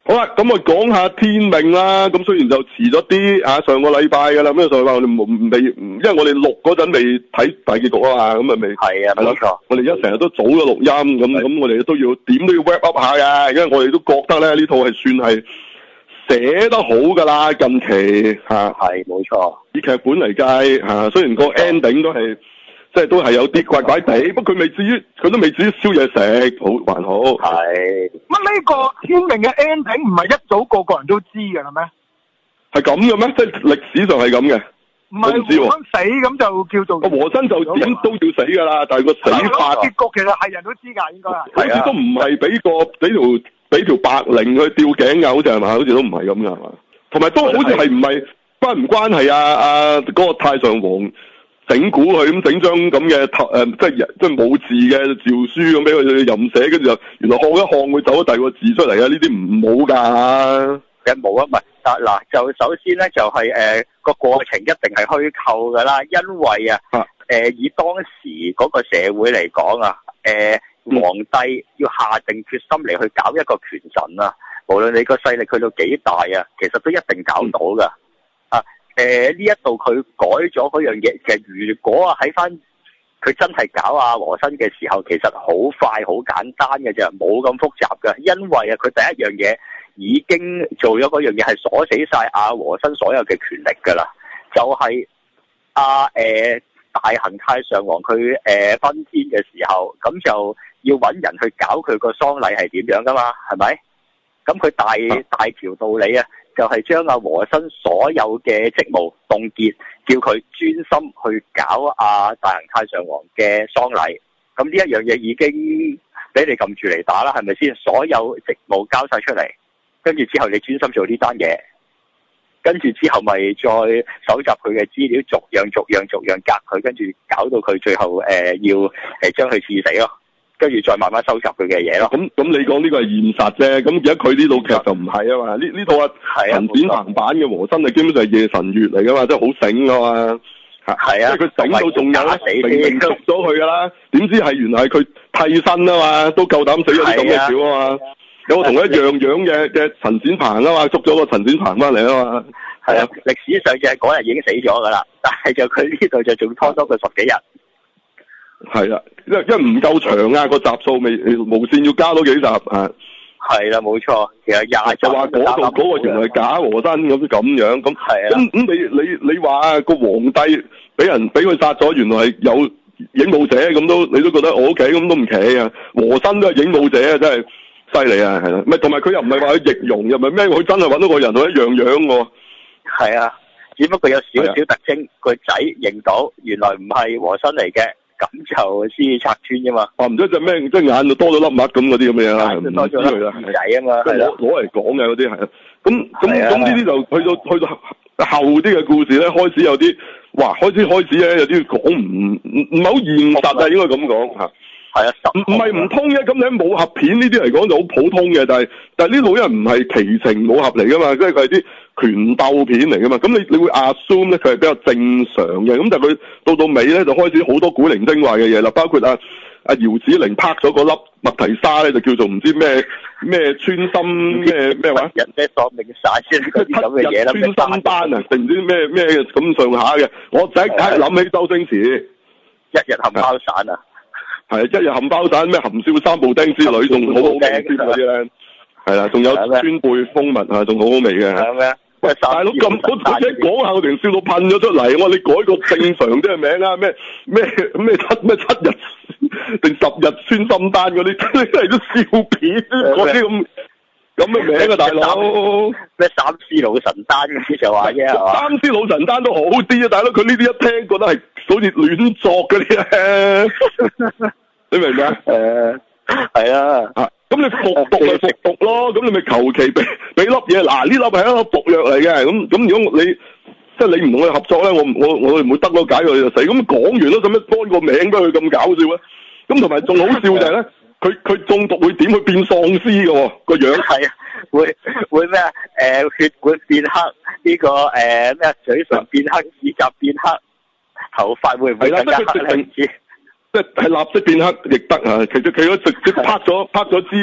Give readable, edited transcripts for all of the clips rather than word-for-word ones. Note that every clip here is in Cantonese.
好啦，咁我講下天命啦。咁雖然就遲咗啲上個禮拜㗎啦，咁上個禮拜我哋未，因為我哋錄嗰陣未睇大結局啊嘛，咁啊未。 係啊，冇錯。 我哋而家成日都早咗錄音，咁我哋都要點都要 wrap up 下嘅，因為我哋都覺得咧呢套係算係寫得好㗎啦，近期係冇錯。 以劇本嚟計雖然個 ending 都係。即係都係有啲怪怪地，不過佢都未至於燒嘢食，還好。 係。 乜呢個天命嘅 ending 唔係一早個個人都知㗎啦咩？ 係咁嘅咩？即係歷史上係咁嘅。 唔係和珅死咁就叫做。個和珅就點都要死㗎啦，但係個死法。 結局其實係人都知㗎，應該係。 好似都唔係俾條白翎去吊頸㗎，好似係嘛？好似都唔係咁㗎係嘛？同埋都好似係唔係關係嗰個太上皇。整蠱佢咁整張咁嘅即係冇字嘅詔書咁俾佢任寫，跟住就原來看一看會走咗第二個字出嚟啊！呢啲唔好㗎， 嘅冇啊，唔係嗱就首先咧就係個過程一定係虛構㗎啦，因為以當時嗰個社會嚟講皇帝要下定決心嚟去搞一個權臣啊，無論你個勢力去到幾大啊，其實都一定搞到㗎。呢一度佢改咗嗰樣嘢，其實如果喺翻佢真係搞和珅嘅時候，其實好快好簡單嘅啫，冇咁複雜嘅，因為佢第一樣嘢已經做咗嗰樣嘢係鎖死晒和珅所有嘅權力㗎啦，就係大行太上皇佢賓天嘅時候，咁就要揾人去搞佢個喪禮係點樣㗎嘛，係咪？咁佢大條道理啊！就係將和珅所有嘅職務凍結，叫佢專心去搞大行太上皇嘅喪禮。咁呢一樣嘢已經俾你撳住嚟打啦，係咪先？所有職務交晒出嚟，跟住之後你專心做呢單嘢，跟住之後咪再搜集佢嘅資料，逐樣隔佢，跟住搞到佢最後要將佢刺死咯。跟住再慢慢收集佢嘅嘢咯。咁你講呢個係現實啫。咁而家佢呢套劇就唔係啊嘛。呢套陳展鵬版嘅和珅係基本上係夜神月嚟噶嘛，即係好醒噶嘛。係啊。即係佢整到仲有明明捉咗佢噶啦，點知係原來係佢替身啊嘛，都夠膽死咗啲咁嘅橋啊嘛。有個同佢一樣樣嘅陳展鵬啊嘛，捉咗個陳展鵬翻嚟啊嘛。 係啊。歷史上就係嗰日已經死咗噶啦，但係就佢呢度就仲拖多佢10幾日。 係啦，因為唔夠長啊，個集數未無線要加多幾集啊。 係啦，冇錯，其實廿集就話嗰個原來係假和珅咁樣咁。係啊。咁你話個皇帝俾佢殺咗，原來係有影武者咁你都覺得我 OK 咁都唔奇啊。和珅都係影武者啊，真係犀利啊，係啦。咪同埋佢又唔係話佢易容，又唔係咩，佢真係揾到個人同一樣樣喎。係啊，只不過有少少特徵，個仔認到原來唔係和珅嚟嘅。咁就先拆穿啫嘛。唔知隻咩，即係眼就多咗粒物咁嗰啲咁嘅嘢啦。多咗粒耳仔啊嘛。即係攞嚟講嘅嗰啲係啊。咁呢啲就去到後啲嘅故事咧，開始有啲開始咧有啲講唔係好現實啊，應該咁講嚇。係啊，唔係唔通嘅。咁你喺武俠片呢啲嚟講就好普通嘅，但係呢套人唔係奇情武俠嚟噶嘛，即係佢係啲拳鬥片嚟噶嘛。咁你會 assume 咧佢係比較正常嘅，咁但係佢到尾咧就開始好多古靈精怪嘅嘢啦，包括姚子羚拍咗嗰粒麥提沙咧，就叫做唔知咩穿心咩話人咩喪命曬先嗰啲咁嘅嘢啦， 穿心丹啊定唔知咩咁上下嘅，我即刻諗起周星馳一日冚包散啊！ 係一日冚包散咩含笑三步釘之類，仲好好味添嗰啲咧，係啦，仲有川貝蜂蜜啊，仲好好味嘅。係咩？喂，大佬咁，我一講下我突然笑到噴咗出嚟，我話你改個正常啲嘅名啊，咩7日定10日穿心丹嗰啲，真係都笑片嗰啲咁嘅名啊，大佬。 咩三絲老神丹嗰啲就話啫，係嘛？ 三絲老神丹都好啲啊，大佬，佢呢啲一聽覺得係好似亂作嗰啲咧，你明唔明啊？係啊。咁你服毒咪服毒咯，咁你咪求其俾粒嘢，嗱呢粒係一粒毒藥嚟嘅，咁如果你即係你唔同佢合作咧，我唔會得咯，解佢就死。咁講完咯，使乜幫個名俾佢咁搞笑咧？咁同埋仲好笑就係咧，佢中毒會點？會變喪屍嘅喎個樣。係啊，會咩啊？血管變黑，呢個咩嘴唇變黑，指甲變黑，頭髮會唔會更加黑？即係立即變黑亦得啊！其實佢都直接拍咗支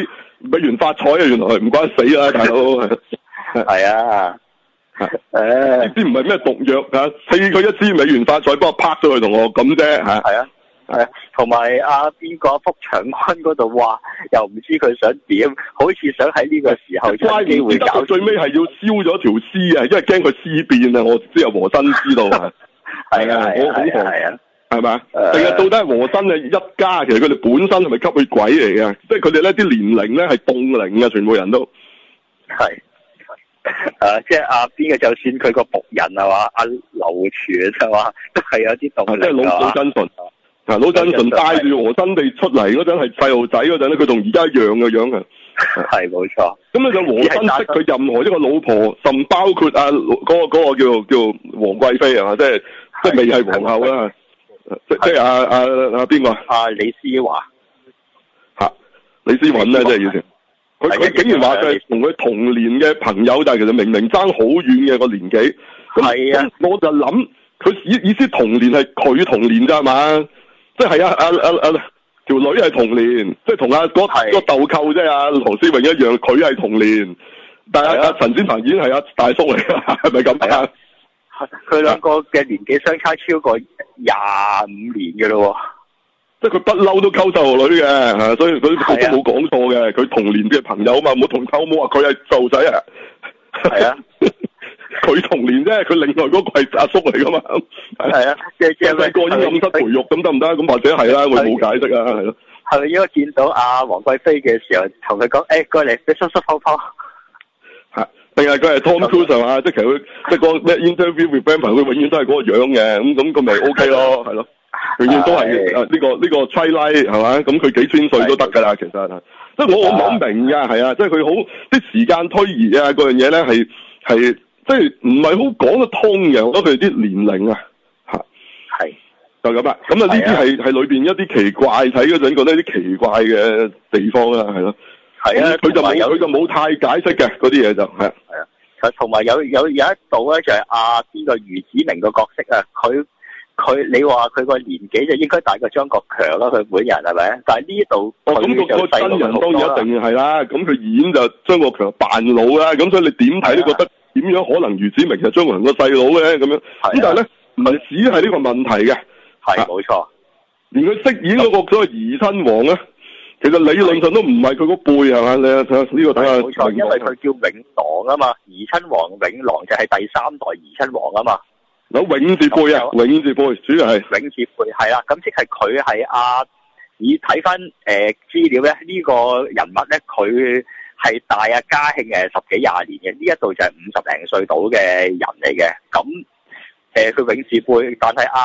美元發財啊，原來唔關死啦，大佬。 係啊。 呢啲唔係咩毒藥啊，賜佢一支美元發財，幫我拍咗佢同我咁啫嚇。 係啊。同埋邊個福長安嗰度話，又唔知佢想點，好似想喺呢個時候有機會搞。 最尾係要燒咗條屍啊，因為驚佢屍變啊！我知啊，和珅知道啊。係啊，係啊，係咪？定係到底係和珅嘅一家？其實佢哋本身係咪吸血鬼嚟嘅？即係佢哋呢啲年齡咧係凍齡啊，全部人都係。即係邊個，就算佢個僕人係嘛，阿劉全係嘛，都係有啲凍齡。即係老真純。老真純帶住和珅地出嚟嗰陣係細路仔嗰陣咧，佢同而家一樣嘅樣啊。係冇錯。咁咧就和珅識佢任何一個老婆，甚包括嗰個叫皇貴妃係嘛，即係未係皇后啦。即係邊個？李思華。李思韻咧，即係以前。佢竟然話佢係同佢同年嘅朋友，但係其實明明爭好遠嘅個年紀。係啊。我就諗佢意思同年係佢同年咋嘛？即係條女係同年，即係同個豆蔻啫，羅思穎一樣，佢係同年，但係陳展鵬已經係大叔嚟㗎，係咪咁啊？ 佢兩個嘅年紀相差超過25年嘅咯喎， 即係佢不嬲都溝細路女嘅，所以佢都冇講錯嘅，佢同年嘅朋友啊嘛，冇話佢係細路仔啊，係啊。佢同年啫，佢另外嗰個係阿叔嚟噶嘛？係啊，即係細個已經暗室培育咁得唔得？咁或者係啦，我冇解釋啊，係咯。係咪應該見到阿王貴妃嘅時候，同佢講誒過嚟，你濕濕泡泡？係，定係佢係 Tom Cruise 嘛？即係其實佢即係個咩 Interview with Vampire，佢永遠都係嗰個樣嘅，咁佢咪 OK 咯，係咯，永遠都係呢個 Twilight 係嘛？咁佢幾千歲都得㗎啦，其實即係我唔係好明㗎，係啊，即係佢好啲時間推移啊，嗰樣嘢咧係。即係唔係好講得通嘅，我覺得佢哋啲年齡啊，係就咁啦。咁啊呢啲係裏邊一啲奇怪，睇嗰陣覺得啲奇怪嘅地方啦，係咯。係啊，佢就冇太解釋嘅嗰啲嘢就係。係啊，同埋有一度咧就係邊個余子明個角色啊，佢你話佢個年紀就應該大過張國強啦，佢本人係咪？但係呢度咁個真人當然一定係啦。咁佢演就張國強扮老啦，咁所以你點睇都覺得。點樣可能余子明就張國強個細佬嘅咁樣？咁但係咧唔係只係呢個問題嘅，係冇錯。連佢飾演嗰個所謂怡親王咧，其實理論上都唔係佢個輩係嘛？你睇下呢個睇下。冇錯，因為佢叫永郎啊嘛，怡親王永郎就係第3代怡親王啊嘛。有永字輩啊，永字輩主要係永字輩係啦，咁即係佢係以睇翻資料咧，呢個人物咧佢。係大嘉慶10幾20年嘅，呢一度就係50零歲到嘅人嚟嘅。咁佢永字輩，但係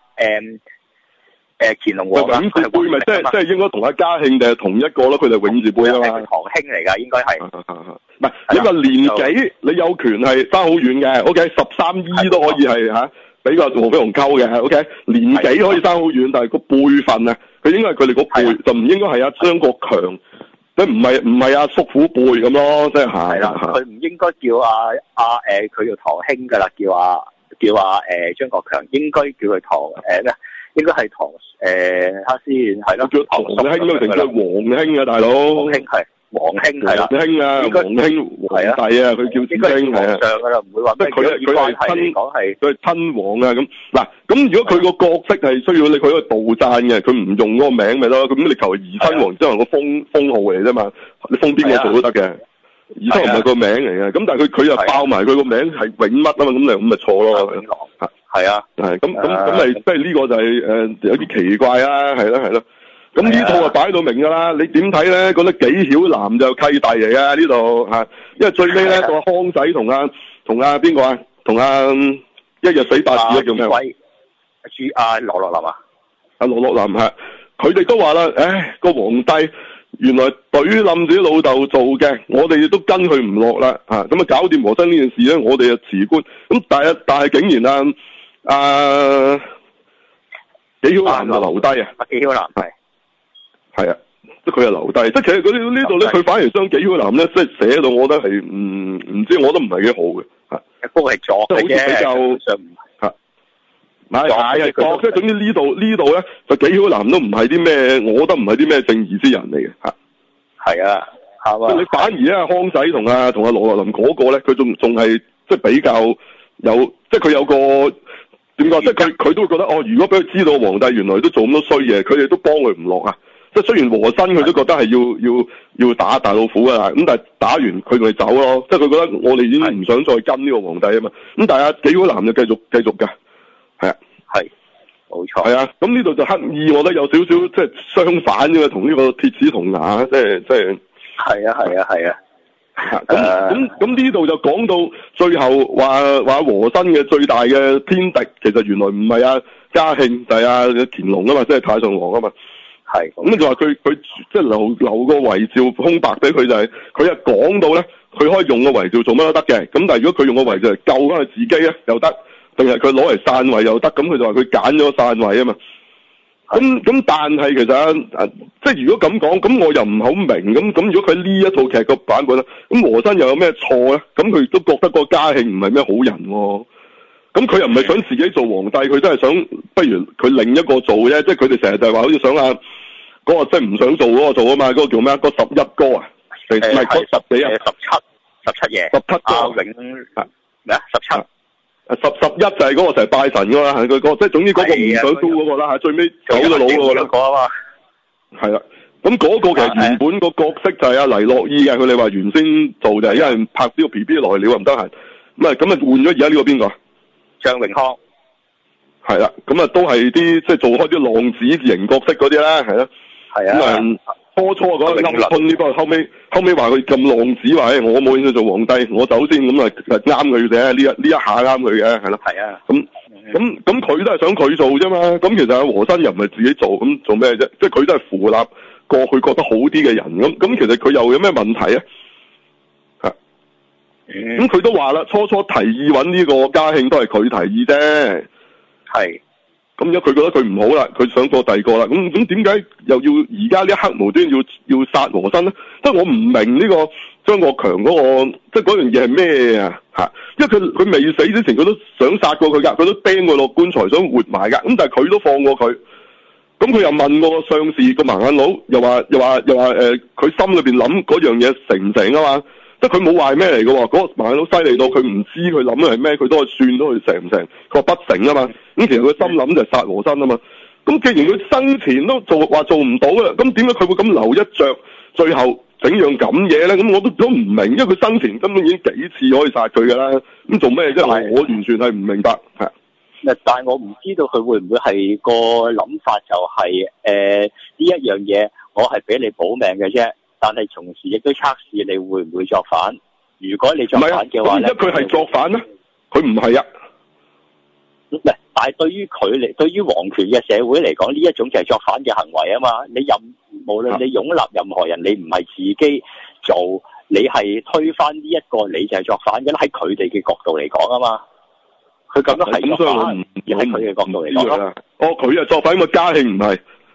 乾隆皇永字輩咪即係應該同阿嘉慶定係同一個咯？佢哋永字輩啊嘛。堂兄嚟㗎，應該係。唔係呢個年紀，你有權係爭好遠嘅。O K， 13姨都可以係俾個黃飛鴻溝嘅。O K， 年紀可以爭好遠，但係個輩份啊，佢應該係佢哋個輩，就唔應該係阿張國強。即唔係阿叔父輩咁咯，即係啦，佢唔應該叫佢叫堂兄噶啦，叫張國強，應該叫佢堂咩？應該係堂下先係咯，叫堂兄咯，定叫皇兄啊，大佬。皇兄係皇兄係啦，皇兄啊，皇兄皇帝啊，佢叫子兄係啊。上噶啦，唔會話咩佢係親講係佢係親王啊咁嗱。咁如果佢個角色係需要你佢個杜撰嘅，佢唔用嗰個名咪咯。咁你求怡親王即係個封號嚟啫嘛，你封邊個做都得嘅。怡親王唔係個名嚟嘅，咁但係佢又爆埋佢個名係永乜啊嘛，咁咪錯咯。永郎係啊，係咁咪即係呢個就係有啲奇怪啊，係咯。咁呢套就擺到明㗎啦，你點睇咧？覺得紀曉嵐就契弟嚟啊呢度嚇，因為最尾咧個康仔同邊個啊？同一日死8次叫咩？羅樂林啊？羅樂林係，佢哋都話啦，個皇帝原來懟冧自己老豆做嘅，我哋都跟佢唔落啦咁啊搞掂和珅呢件事咧，我哋就辭官。咁但係竟然紀曉嵐就留低啊！紀曉嵐係啊，即係佢係留低，即係其實佢呢度咧，佢反而將紀曉嵐咧，即係寫到，我覺得係唔知，我覺得唔係幾好嘅嚇。不過係作嘅，即係好似比較嚇，唔係作，即係總之呢度咧，就紀曉嵐都唔係啲咩，我覺得唔係啲咩正義之人嚟嘅嚇。係啊， 係嘛？ 你反而咧康仔同阿羅樂林嗰個咧，佢仲係即係比較有，即係佢有個點講，即係佢都會覺得如果俾佢知道皇帝原來都做咁多衰嘢，佢哋都幫佢唔落啊！即係雖然和珅佢都覺得係要打大老虎㗎啦，咁但係打完佢咪走咯，即係佢覺得我哋已經唔想再跟呢個皇帝啊嘛，咁但係幾個男就繼續㗎，係啊， 係冇錯， 係啊，咁呢度就刻意我覺得有少少即係相反嘅，同呢個鐵齒銅牙，即係係啊。 咁呢度就講到最後話和珅嘅最大嘅天敵，其實原來唔係阿嘉慶，就係乾隆啊嘛，即係太上皇啊嘛。係。咁就話佢即係留個遺詔空白俾佢，就係佢一講到咧，佢可以用個遺詔做乜都得嘅。咁但係如果佢用個遺詔嚟救翻佢自己咧，又得；定係佢攞嚟篡位又得。咁佢就話佢揀咗篡位啊嘛。咁但係其實即係如果咁講，咁我又唔係好明咁如果佢呢一套劇個版本咧，咁和珅又有咩錯咧？咁佢都覺得個嘉慶唔係咩好人喎。咁佢又唔係想自己做皇帝，佢真係想不如佢另一個做啫。即係佢哋成日就係話好似想嗰個即係唔想做嗰個做啊嘛。嗰個叫咩？嗰11哥啊？唔係嗰10幾啊 ？17爺。17哥永咩啊？17。 11就係嗰個成日拜神噶啦，係佢即係總之嗰個唔想做嗰個啦，最尾走咗佬嗰個啦。啊嘛。係啦，咁嗰個其實原本個角色就係阿黎諾懿嘅，佢哋話原先做就係因為拍呢個 BB 來了唔得閒，咁換咗而家呢個邊個？ 張永康。 係啦，咁都係啲即係做開啲浪子型角色嗰啲啦，係啦。係啊。咁初嗰個鵪鶉呢個後尾話佢咁浪子話，我冇興趣做皇帝，我走先咁啱佢嘅，呢一下啱佢嘅，係咯。係啊。咁佢都係想佢做啫嘛。咁其實阿和珅又唔係自己做，咁做咩啫？即係佢都係扶立過去覺得好啲嘅人。咁其實佢又有咩問題啊？咁佢都話啦，初提議揾呢個嘉慶都係佢提議啫。係。咁如果佢覺得佢唔好啦，佢想過第二個啦，咁點解又要而家呢一刻無端要殺和珅咧？即係我唔明呢個張國強嗰個，即係嗰樣嘢係咩啊？因為佢未死之前，佢都想殺過佢㗎，佢都釘佢落棺材想活埋㗎，咁但係佢都放過佢。咁佢又問過個上士個盲眼佬，又話佢心裏邊諗嗰樣嘢成唔成啊嘛？即係佢冇話咩嚟嘅喎，嗰個盲眼佬犀利到佢唔知佢諗嘅係咩，佢都係算到佢成唔成，佢話不成啊嘛。咁其實佢心諗就係殺和珅啊嘛。咁既然佢生前都做唔到啊，咁點解佢會咁留一着，最後整樣咁嘢咧？咁我都唔明，因為佢生前根本已經幾次可以殺佢㗎啦。咁做咩啫？我完全係唔明白。 但係我唔知道佢會唔會係個諗法就係呢一樣嘢，我係俾你保命嘅啫。但係同時亦都測試你會唔會作反。如果你作反嘅話咧， 佢係作反咧，佢唔係啊。 但係對於對於皇權嘅社會嚟講，呢一種就係作反嘅行為啊嘛。無論你擁立任何人，你唔係自己做，你係推翻呢一個，你就係作反嘅啦。喺佢哋嘅角度嚟講啊嘛，佢咁樣係作反，而喺佢嘅角度嚟講啦。 佢係作反，因為嘉慶唔係。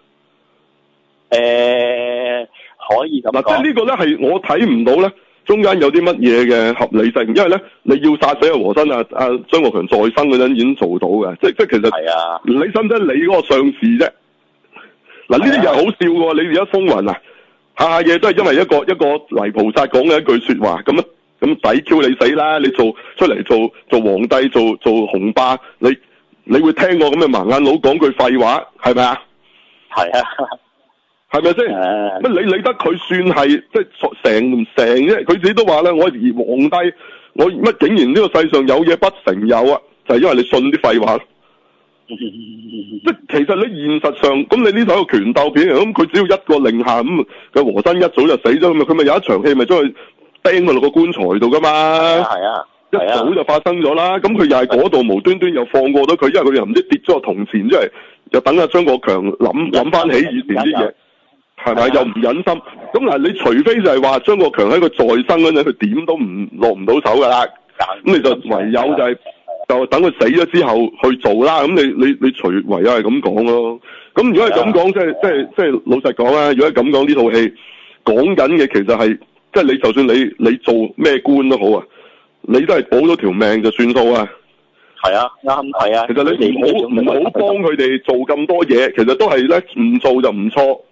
可以咁講。 即係呢個咧係我睇唔到咧，中間有啲乜嘢嘅合理性，因為咧你要殺死阿和珅張國強在生嗰陣已經做到嘅，即其實係啊，你使唔使理嗰個上士啫？嗱呢啲又好笑嘅喎，你而家風雲啊，下嘢都係因為一個泥菩薩講嘅一句說話，咁抵 Q 你死啦！你出嚟做皇帝做雄霸，你會聽過咁嘅盲眼佬講句廢話係咪啊？係啊。係咪先？乜你理得佢算係即係成唔成啫？佢自己都話啦，我而皇帝，我乜竟然呢個世上有嘢不成有啊？就係因為你信啲廢話。即係其實你現實上，咁你呢套個權鬥片，咁佢只要一個令下，咁嘅和珅一早就死咗，咁佢咪有一場戲咪將佢釘佢落個棺材度噶嘛？係啊，一早就發生咗啦。咁佢又係嗰度無端端又放過咗佢，因為佢又唔知跌咗個銅錢出嚟，就等阿張國強諗翻起以前啲嘢。係咪又唔忍心？咁嗱，你除非就係話張國強喺佢在生嗰陣，佢點都落唔到手噶啦。咁你就唯有就等佢死咗之後去做啦。咁你唯有係咁講咯。咁如果係咁講，即係老實講啦。如果係咁講，呢套戲講緊嘅其實係即係你就算你做咩官都好啊，你都係保咗條命就算數啊。係啊，啱係啊。其實你唔好幫佢哋做咁多嘢，其實都係咧唔做就唔錯。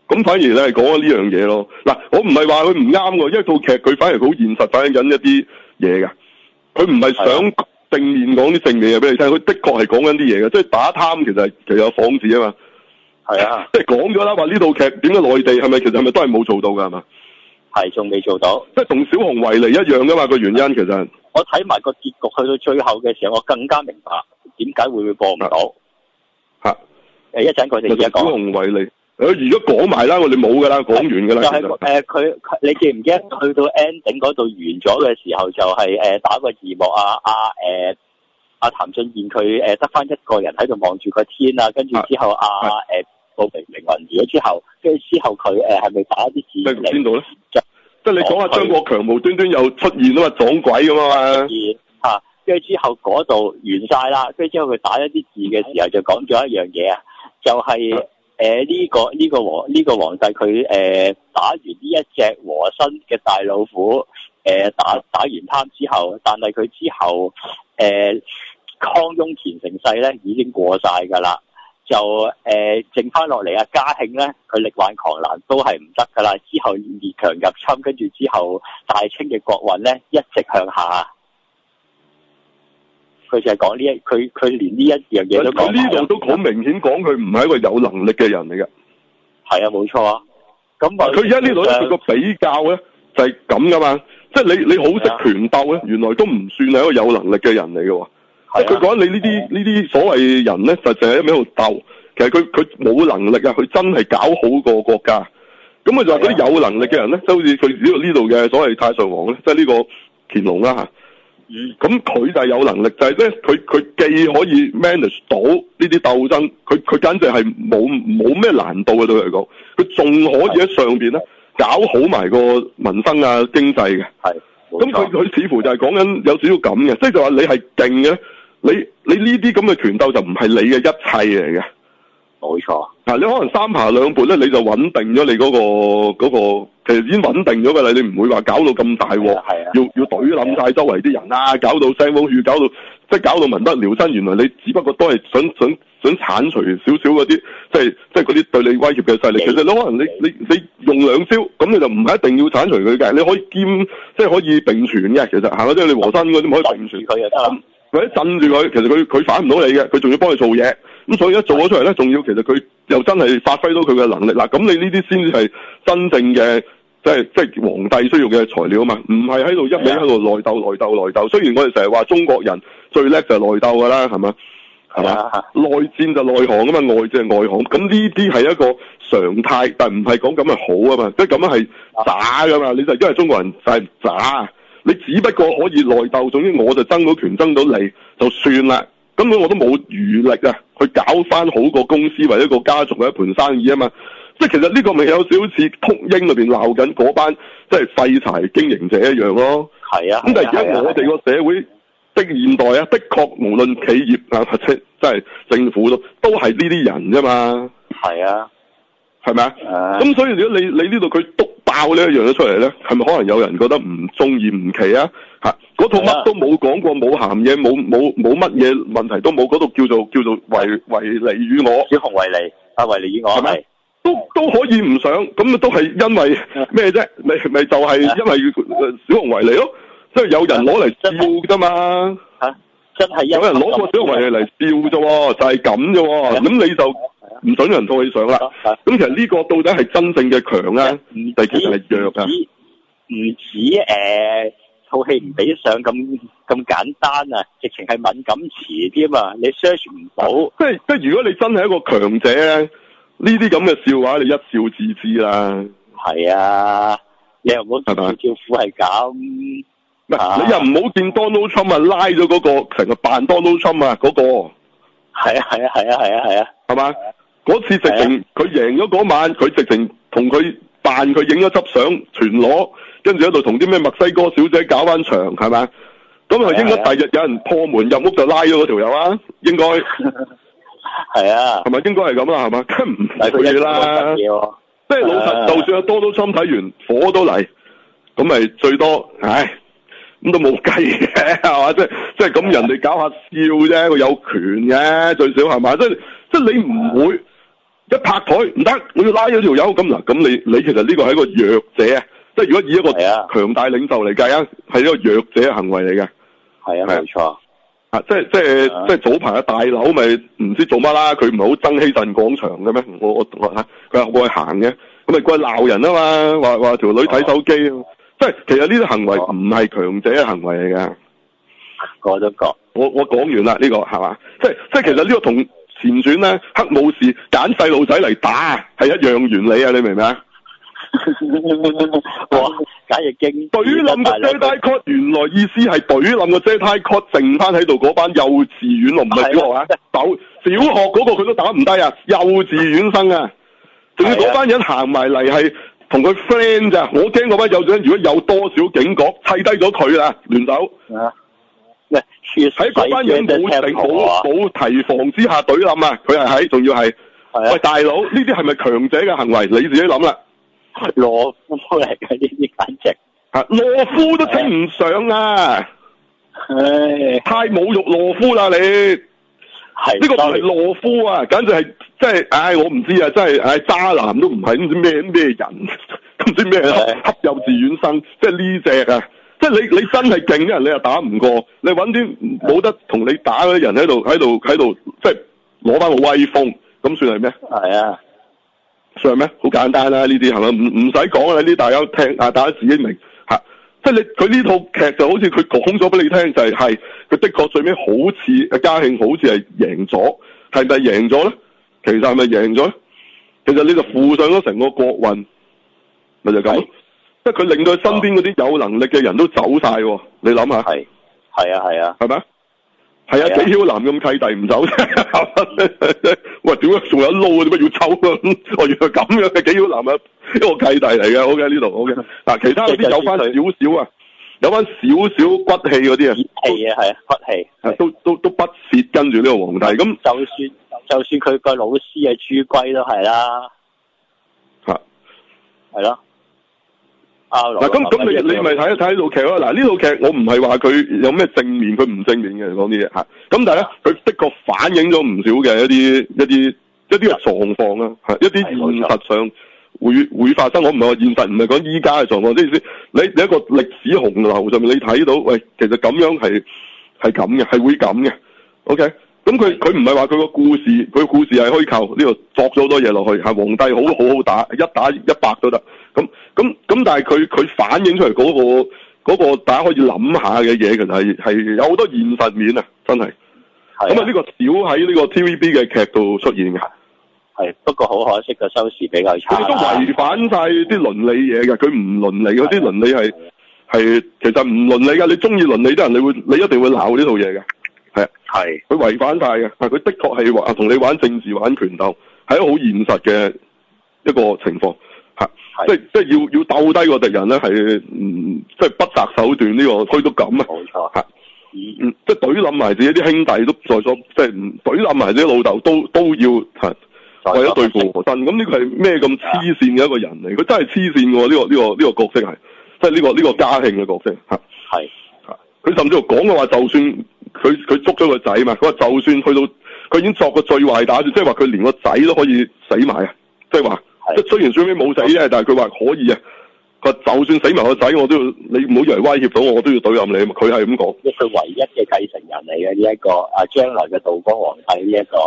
咁反而你係講緊呢樣嘢咯。嗱，我唔係話佢唔啱喎，因為套劇佢反而好現實反映緊一啲嘢㗎。佢唔係想正面講啲正面嘢俾你聽，佢的確係講緊啲嘢嘅，即係打貪其實有幌子啊嘛。係啊，即係講咗啦，話呢套劇點解內地係咪其實係咪都係冇做到㗎係嘛？係仲未做到，即係同小熊維尼一樣㗎嘛個原因其實。我睇埋個結局去到最後嘅時候，我更加明白點解會播唔到。嚇！一陣佢哋而家講。小熊維尼。如果講埋啦，我哋冇㗎啦，講完㗎啦。就係佢你記唔記得去到 ending 嗰度完咗嘅時候，就係打個字幕阿譚俊彥佢得翻一個人喺度望住個天啊，跟住之後布明靈魂完咗之後，跟住之後佢係咪打啲字嚟？邊度咧？即係你講下張國強無端端又出現啊嘛，撞鬼咁啊嘛。嚇！跟住之後嗰度完晒啦，跟住之後佢打一啲字嘅時候就講咗一樣嘢啊，就係。呢個皇帝佢打完呢一隻和珅嘅大老虎，打完貪之後，但係佢之後康雍乾盛世咧已經過晒㗎啦，就剩翻落嚟嘉慶咧，佢力挽狂瀾都係唔得㗎啦，之後列強入侵，跟住之後大清嘅國運咧一直向下。佢就係講佢連呢一樣嘢都講。佢呢度都好明顯講佢唔係一個有能力嘅人嚟嘅。係啊，冇錯啊。咁佢而家呢度咧，佢個比較咧就係咁噶嘛。即係你好識權鬥咧，原來都唔算係一個有能力嘅人嚟嘅。即係佢講你呢啲所謂人咧，就淨係喺度鬥。其實佢冇能力啊，佢真係搞好個國家。咁佢就話嗰啲有能力嘅人咧，即係好似佢呢度嘅所謂太上皇咧，即係呢個乾隆啦嚇。咁佢就係有能力，就係咧，佢既可以 manage 到呢啲鬥爭，佢簡直係冇咩難度嘅對佢嚟講，佢仲可以喺上邊咧搞好埋個民生啊經濟嘅。係，咁佢似乎就係講緊有少少咁嘅，即係就話你係勁嘅，你呢啲咁嘅權鬥就唔係你嘅一切嚟嘅。冇錯。嗱，你可能三爬兩撥咧，你就穩定咗你嗰個，其實已經穩定咗㗎啦。你唔會話搞到咁大鑊，要懟冧晒周圍啲人啊，搞到腥風血，搞到民不聊生。原來你只不過都係想剷除少少嗰啲，即係嗰啲對你威脅嘅勢力。其實你可能你用兩招，咁你就唔係一定要剷除佢嘅，你可以即係可以並存嘅。其實係咪即係你和珅嗰啲唔可以並存佢就得啦。或者鎮住佢，其實佢反唔到你嘅，佢仲要幫你做嘢。咁所以一做咗出嚟咧，仲要其實佢又真係發揮到佢嘅能力。嗱，咁你呢啲先至係真正嘅，即係皇帝需要嘅材料啊嘛，唔係喺度一味喺度內鬥。雖然我哋成日話中國人最叻就係內鬥噶啦，係嘛？係嘛？內戰就內行啊嘛，外戰係外行。咁呢啲係一個常態，但唔係講咁係好啊嘛，即係咁樣係渣噶嘛。你就因為中國人就係渣，你只不過可以內鬥，總之我就爭到權爭到你就算啦。根本我都冇餘力啊，去搞翻好個公司或者個家族嘅一盤生意啊嘛！即係其實呢個咪有少少似禿鷹裏邊鬧緊嗰班即係廢柴經營者一樣咯。係啊。咁但係而家我哋個社會的現代啊，的確無論企業啊或者即係政府都係呢啲人啫嘛。係啊。係咪啊？咁所以如果你呢度佢篤爆呢一樣嘢出嚟咧，係咪可能有人覺得唔中意唔奇啊？嚇！嗰套乜都冇講過，冇鹹嘢，冇乜嘢問題都冇，嗰度叫做維尼與我。小熊維尼，維尼與我係咪？都可以唔上，咁都係因為咩啫？咪就係因為小熊維尼咯，即係有人攞嚟笑啫嘛。嚇！真係有人攞個小熊維尼嚟笑啫喎，就係咁啫喎。咁你就唔準人套起上啦。咁其實呢個到底係真正嘅強啊，定其實係弱啊？唔止套戲唔俾上咁簡單啊，直情係敏感詞添啊！你 search 唔到，即係如果你真係一個強者咧，呢啲咁嘅笑話你一笑置之啦。係啊，你又唔好叫虎係咁，你又唔好見 Donald Trump 啊拉咗嗰個成個扮 Donald Trump 啊嗰個。係啊，係嘛？嗰次直情佢贏咗嗰晚，佢直情同佢扮佢影咗輯相全裸。跟住喺度同啲咩墨西哥小姐搞翻場，係咪？咁啊，應該第日有人破門入屋就拉咗嗰條友啊，應該係啊，係咪應該係咁啦？係嘛，梗唔係啦，即係老實，就算有多心睇完火都嚟，咁咪最多，咁都冇計嘅，係嘛？即係咁人哋搞下笑啫，佢有權嘅最少係嘛？即係你唔會。 一拍台唔得，我要拉咗條友咁嗱，咁你其實呢個係一個弱者啊，即係如果以一個強大領袖嚟計啊，係一個弱者嘅行為嚟嘅。 係啊，冇錯。 即係早排嘅大佬咪唔知做乜啦，佢唔係好憎希慎廣場嘅咩？佢話過去行嘅，咁咪過去鬧人啊嘛，話條女睇手機，即係其實呢啲行為唔係強者嘅行為嚟嘅。 我都覺。 我講完啦，呢個係嘛？即係其實呢個同前選咧黑武士揀細路仔嚟打係一樣原理啊！你明唔明啊？ 哇！簡直驚！ 懟冧個 Jedi Code 原來意思係懟冧個 Jedi Code 剩翻喺度嗰班幼稚園咯，唔係小學啊！小學嗰個佢都打唔低啊！幼稚園生啊，仲要嗰班人行埋嚟係同佢 friend 咋？我驚嗰班幼稚園如果有多少警覺砌低咗佢啦，聯手。喺嗰班人冇提防之下懟冧啊！佢係喺，仲要係喂大佬，呢啲係咪強者嘅行為？你自己諗啦。 懦夫嚟嘅呢啲簡直， 懦夫都稱唔上啊！太侮辱懦夫啦你！呢個唔係懦夫啊，簡直係即係，我唔知啊，真係，渣男都唔係，唔知咩人，唔知咩恰幼稚園生，即係呢隻啊！即係你真係勁嘅人，你又打唔過，你搵啲冇得同你打嗰啲人喺度，即係攞翻個威風，咁算係咩？ 係啊。 算係咩？好簡單啦，呢啲係咪？唔使講啦，呢啲大家聽大家自己明吓。即係佢呢套劇就好似佢講咗俾你聽，就係佢的確最尾好似嘉慶好似係贏咗，係咪贏咗咧？其實係咪贏咗咧？其實你就負上咗成個國運，咪就咁。即係佢令到佢身邊嗰啲有能力嘅人都走晒，你諗下。係啊，係咪？係啊，紀曉嵐咁契弟唔走啫。喂，點解仲有撈啊？點解要抽啊？我原來咁樣嘅紀曉嵐啊，一個契弟嚟嘅。好嘅，呢度好嘅。嗱，其他嗰啲有翻少少啊，有翻少少骨氣嗰啲啊。 氣啊，係啊，骨氣。 都不屑跟住呢個皇帝。咁就算佢個老師係朱圭都係啦。 嚇。係咯。 嗱咁你咪睇呢套劇咯。嗱，呢套劇我唔係話佢有咩正面，佢唔正面嘅講啲嘢嚇。咁但係咧，佢的確反映咗唔少嘅一啲嘅狀況啦，係一啲現實上會發生。我唔係話現實，唔係講依家嘅狀況。即係意思，你一個歷史洪流上面，你睇到，喂，其實咁樣係咁嘅，係會咁嘅。OK，咁佢唔係話佢個故事，佢個故事係虛構，呢度作咗好多嘢落去。係皇帝好打，一打100都得。咁，但係佢反映出嚟嗰個大家可以諗下嘅嘢，其實係有好多現實面啊，真係。咁啊，呢個少喺呢個 TVB 嘅劇度出現嘅。 係，不過好可惜個收視比較差。佢都違反晒啲倫理嘢嘅，佢唔倫理嗰啲倫理係其實唔倫理噶。你中意倫理啲人，你一定會鬧呢套嘢嘅。係。佢違反晒嘅，佢的確係話同你玩政治、玩權鬥，係一個好現實嘅一個情況。即係要鬥低個敵人咧，係即係不擇手段呢個，去到咁啊！冇錯，即係懟冧埋自己啲兄弟都在所，即係懟冧埋自己老豆都要為咗對付和珅。咁呢個係咩咁黐線嘅一個人嚟？佢真係黐線嘅喎！呢個角色係，即係呢個嘉慶嘅角色嚇。佢甚至乎講嘅話，就算佢捉咗個仔嘛，佢話就算去到佢已經作個最壞打算，即係話佢連個仔都可以死埋啊！即係話。即係雖然最尾冇死啫，但係佢話可以啊。佢話就算死埋個仔，我都要你唔好以為威脅到我都要懟冧你。佢係咁講。佢唯一嘅繼承人嚟嘅呢一個將來嘅道光皇帝呢一個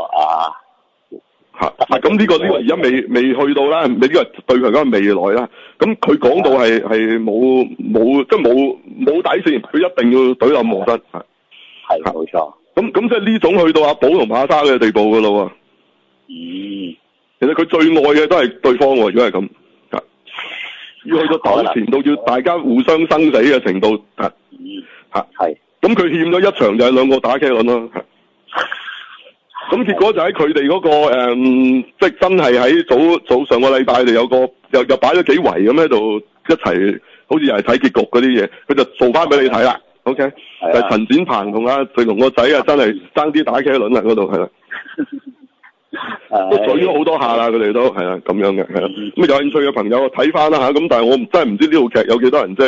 咁呢個而家未去到啦。你呢個對佢講未來啦。咁佢講到係冇即係冇底線，佢一定要懟冧和珅。 係冇錯。 咁即係呢種去到阿寶同馬沙嘅地步噶咯喎。其實佢最愛嘅都係對方喎，如果係咁，要去到糾纏到要大家互相生死嘅程度，係。咁佢欠咗一場就係兩個打茄輪咯，咁結果就喺佢哋嗰個即係真係喺早上個禮拜就有個又擺咗幾圍咁喺度一齊，好似又係睇結局嗰啲嘢，佢就做翻俾你睇啦。OK，就係陳展鵬同阿成龍個仔啊，真係爭啲打茄輪啦嗰度係啦。都嘴咗好多下啦，佢哋都係啦咁樣嘅，係啦。咁有興趣嘅朋友睇翻啦吓，咁但係我真係唔知呢套劇有幾多人即係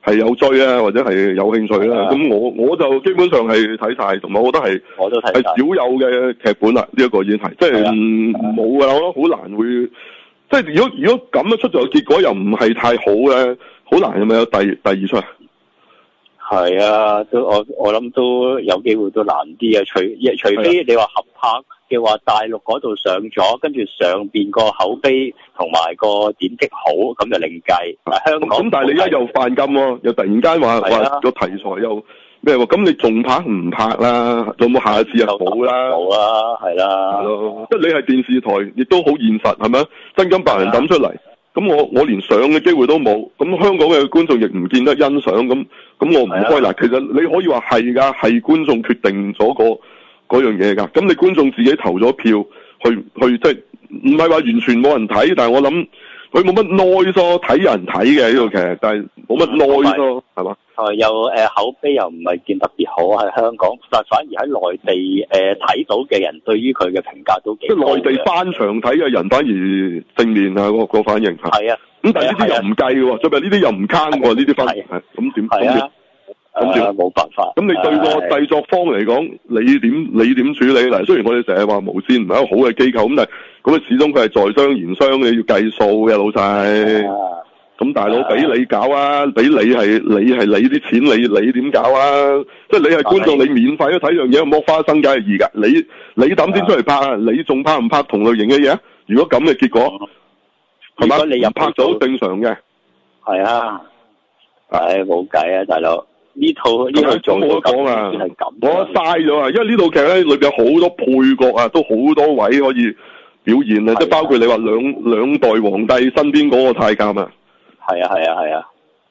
係有追啊，或者係有興趣啦。咁我就基本上係睇晒，同埋我覺得係我都睇係少有嘅劇本啦。呢一個已經係即係冇㗎啦，我覺得好難會即係如果咁樣出咗結果又唔係太好咧，好難係咪有第二出啊？ 係啊，都我諗都有機會都難啲啊，除非你話合拍嘅話，大陸嗰度上咗，跟住上邊個口碑同埋個點擊好，咁就另計。香港咁但係你而家又犯禁喎，又突然間話個題材又咩喎？咁你仲拍唔拍啦？有冇下一次啊？冇啦， 冇啦，係啦。 係咯，即係你係電視台，亦都好現實，係咪？真金白銀抌出嚟。咁我連上嘅機會都冇，咁香港嘅觀眾亦唔見得欣賞，咁我唔開嗱。其實你可以話係㗎，係觀眾決定咗嗰樣嘢㗎。咁你觀眾自己投咗票去即係唔係話完全冇人睇，但係我諗佢冇乜 noise 咯，睇人睇嘅呢套劇，但係冇乜 noise 咯，係嘛？ 又口碑又唔係見特別好喺香港，但反而喺內地睇到嘅人對於佢嘅評價都幾高。即係內地翻牆睇嘅人反而正面啊，個反應係啊。咁但係呢啲又唔計喎，最弊呢啲又唔坑喎，呢啲分係咁點？係啊。咁冇辦法。 咁你對個製作方嚟講，你點處理嗱？雖然我哋成日話無線唔係一個好嘅機構，咁但係咁始終佢係在商言商，你要計數嘅老細。咁大佬俾你搞啊，俾你係你啲錢，你點搞啊？即係你係觀眾，你免費都睇樣嘢，剝花生梗係易㗎。你抌錢出嚟拍啊，你仲拍唔拍同類型嘅嘢？如果咁嘅結果，係嘛？你拍咗正常嘅。係啊。 冇計啊，大佬。呢套做冇得講啊！我嘥咗啊，因為呢套劇咧裏邊有好多配角啊，都好多位可以表現啊，即係包括你話兩代皇帝身邊嗰個太監啊。係啊。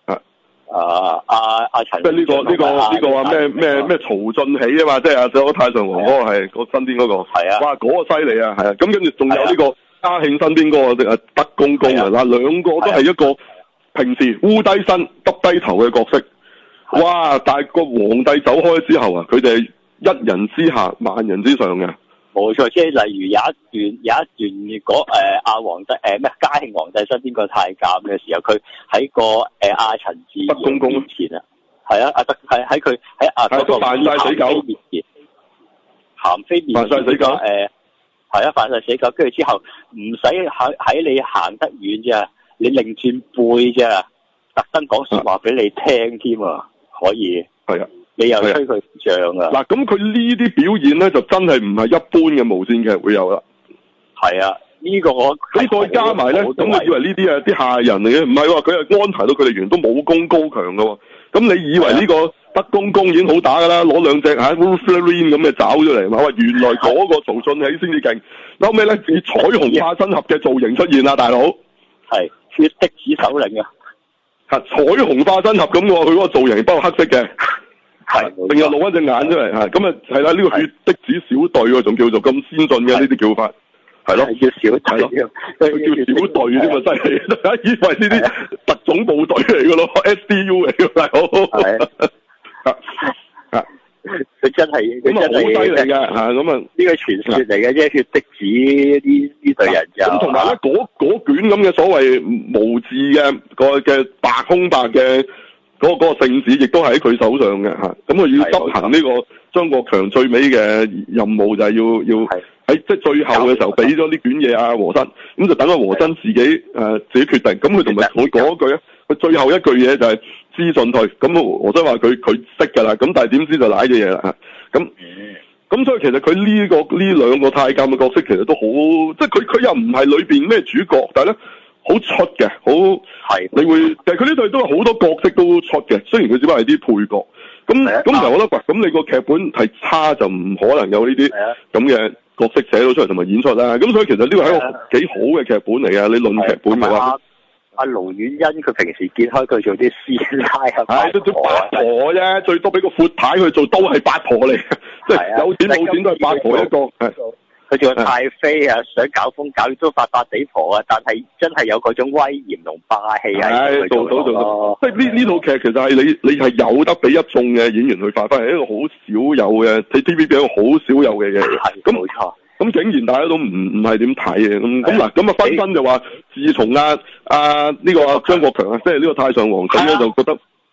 阿陳。即係呢個話咩曹俊喜啊嘛，即係嗰太上皇嗰個係個身邊嗰個。係啊。哇，嗰個犀利啊，係啊。咁跟住仲有呢個嘉慶身邊嗰個德公公啊，嗱兩個都係一個平時烏低身耷低頭嘅角色。哇！但係個皇帝走開之後啊，佢哋係一人之下萬人之上嘅。冇錯，即係例如有一段阿皇帝嘉慶皇帝身邊個太監嘅時候，佢喺個阿陳志德公公面前啊，係啊，喺佢喺嗰個扮晒死狗面前，鹹飛面前扮晒死狗，係啊，扮晒死狗，跟住之後唔使喺你行得遠啫，你擰轉背啫，特登講說話俾你聽添啊！可以，係啊，你又吹佢脹啊！嗱，咁佢呢啲表現咧，就真係唔係一般嘅無線劇會有啦。係啊，呢個我你再加埋咧，咁你以為呢啲啊啲下人嚟嘅？唔係喎，佢係安排到佢哋員都武功高強㗎喎。咁你以為呢個德公公已經好打㗎啦？攞兩隻Wolverine 咁嘅爪出嚟，話原來嗰個曹俊喜先至勁。後尾咧，以彩虹化身俠嘅造型出現啦，大佬。係血的子首領啊！彩虹化身俠咁喎，佢嗰個造型包括黑色嘅，係，另外露一隻眼出嚟嚇，咁啊係啦，呢個血的子小隊喎，仲叫做咁先進嘅呢啲叫法，係咯，叫小隊，佢叫小隊添嘛，犀利，以為呢啲特種部隊嚟㗎咯 ，SDU 嚟㗎，大佬，佢真係好犀利㗎嚇，咁啊呢個傳說嚟嘅啫，血的子呢隊人就咁，同埋咧嗰卷咁嘅所謂無字嘅白空白嘅嗰個聖旨，亦都係喺佢手上嘅嚇。咁佢要執行呢個張國強最尾嘅任務，就係要喺即係最後嘅時候俾咗呢卷嘢阿和珅，咁就等阿和珅自己自己決定。咁佢同埋佢講一句咧，佢最後一句嘢就係知進退。咁和珅話佢識㗎啦，咁但係點知就賴咗嘢啦嚇。咁所以其實佢呢兩個太監嘅角色其實都好，即係佢又唔係裏邊咩主角，但係咧好出嘅，好係你會，其實佢呢度都有好多角色都出嘅，雖然佢只不過係啲配角。咁其實我覺得，咁你個劇本係差就唔可能有呢啲咁嘅角色寫到出嚟同埋演出啦。咁所以其實呢個係一個幾好嘅劇本嚟嘅。你論劇本嘅話，阿盧婉欣佢平時見開佢做啲師奶啊，都八婆啫，最多俾個闊太去做都係八婆嚟，即係有錢冇錢都係八婆一個。佢做個太妃啊，想搞風搞都發地婆啊，但係真係有嗰種威嚴同霸氣啊！做到，即係呢套劇其實係你係有得俾一眾嘅演員去發揮，係一個好少有嘅，喺 TVB 一個好少有嘅嘢。係，咁冇錯。咁竟然大家都唔係點睇嘅，咁嗱，咁啊紛紛就話，自從呢個張國強啊，即係呢個太上皇死咧，就覺得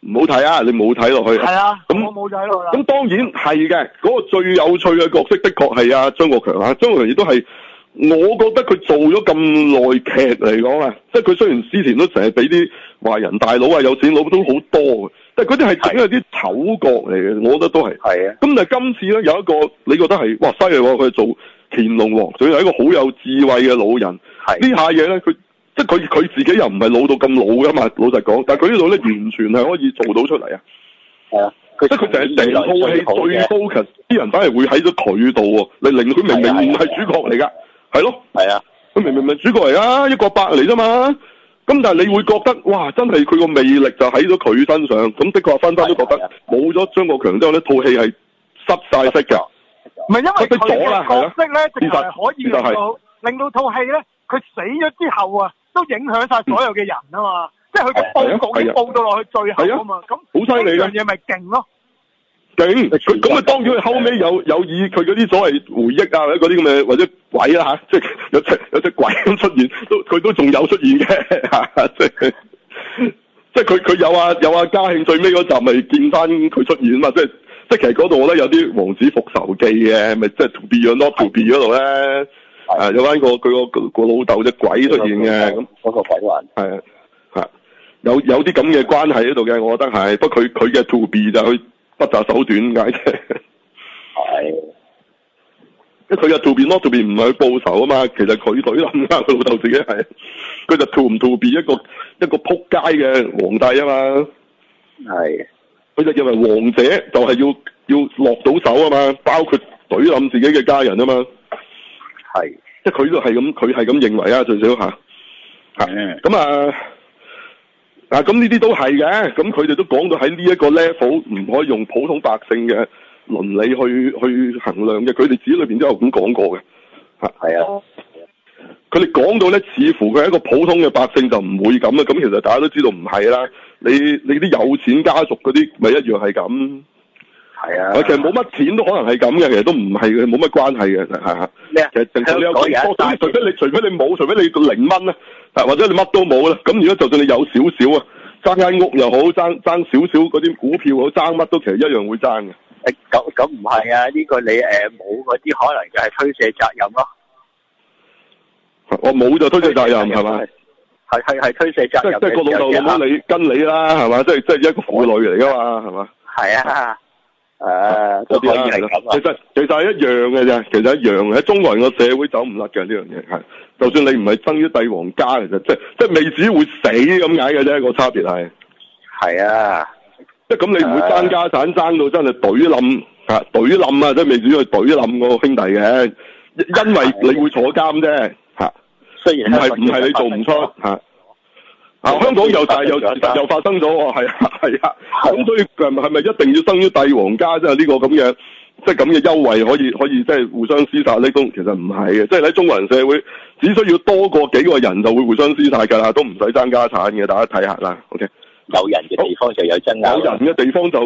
唔好睇啊！你冇睇落去。 係啊。 咁我冇睇落啦。 咁當然係嘅，嗰個最有趣嘅角色的確係阿張國強啊！張國強亦都係，我覺得佢做咗咁耐劇嚟講啊，即係佢雖然之前都成日俾啲壞人大佬啊、有錢佬都好多嘅，但係嗰啲係整係啲丑角嚟嘅，我覺得都係。係啊。咁但係今次咧有一個，你覺得係哇犀利喎！佢做乾隆王，仲係一個好有智慧嘅老人。呢下嘢咧，佢即係佢自己又唔係老到咁老噶嘛，老實講。但係佢呢度咧完全係可以做到出嚟啊。係啊。即係佢成套戲最 focus，啲人反而會喺咗佢度喎，你令佢明明唔係主角嚟㗎，係咯，係啊，佢明明唔係主角嚟啊，一個伯嚟啫嘛，咁但係你會覺得哇，真係佢個魅力就喺咗佢身上，咁的確分都覺得冇咗張國強之後呢套戲係失晒色㗎，唔係因為佢嘅角色咧，其實係可以令到套戲咧，佢死咗之後啊，都影響晒所有嘅人啊嘛。即係佢個報告已經報到落去最後啊嘛，咁好犀利嘅樣嘢咪勁咯，勁佢咁啊！當然佢後尾有以佢嗰啲所謂回憶啊，或者嗰啲咁嘅或者鬼啦嚇，即係有隻鬼咁出現，佢都仲有出現嘅嚇，即係佢有啊嘉慶最尾嗰集咪見翻佢出現嘛，即係其實嗰度我覺得有啲王子復仇記嘅，咪即係 To Be or Not To Be嗰度咧，有翻佢個老豆隻鬼出現嘅，咁嗰個鬼魂係啊。有啲咁嘅關係喺度嘅，我覺得係，不過佢嘅 to be 就去不擇手段解啫。係，因為佢嘅 to be not to be 唔係去報仇啊嘛，其實佢懟冧啊，佢老豆自己係，佢就 to 唔 to be 一個仆街嘅皇帝啊嘛。係，佢就認為王者就係要落到手啊嘛，包括懟冧自己嘅家人啊嘛。係，即係佢都係咁，佢係咁認為啊，最少嚇。係，咁啊。咁呢啲都係嘅，咁佢哋都講到喺呢一個 level 唔可以用普通百姓嘅倫理去衡量嘅，佢哋自己裏邊都有咁講過嘅，係啊，佢哋講到咧，似乎佢係一個普通嘅百姓就唔會咁啊，咁其實大家都知道唔係啦，你啲有錢家族嗰啲咪一樣係咁，係啊，其實冇乜錢都可能係咁嘅，其實都唔係嘅，冇乜關係嘅，係其實淨係你有幾多，除非你冇，除非你0蚊咧。或者你乜都冇啦，咁如果就算你有少少啊，爭間屋又好，爭少少嗰啲股票好，爭乜都其實一樣會爭嘅。咁唔係啊？呢個你冇嗰啲可能就係推卸責任咯。我冇就推卸責任係咪？係推卸責任。即係個老豆老母你跟你啦，係嘛？即係一個婦女嚟噶嘛，係嘛？係啊。嗰啲係咁啊。其實係一樣嘅啫，其實一樣嘅。喺中國人個社會走唔甩嘅呢樣嘢係。就算你唔係生於帝王家，其實即係未至於會死咁解嘅啫，個差別係。係啊，即係咁你唔會爭家產爭到真係懟冧啊，即係未至於去懟冧個兄弟嘅，因為你會坐監啫嚇。雖然唔係你做唔出嚇。香港又發生咗喎，係啊，咁所以係咪一定要生於帝王家即係呢個咁嘅？即係咁嘅優惠可以即係互相廝殺呢？都其實唔係嘅，即係喺中國人社會，只需要多過幾個人就會互相廝殺㗎啦，都唔使爭家產嘅，大家睇下啦。OK， 有人嘅地方就有爭拗，有人嘅地方就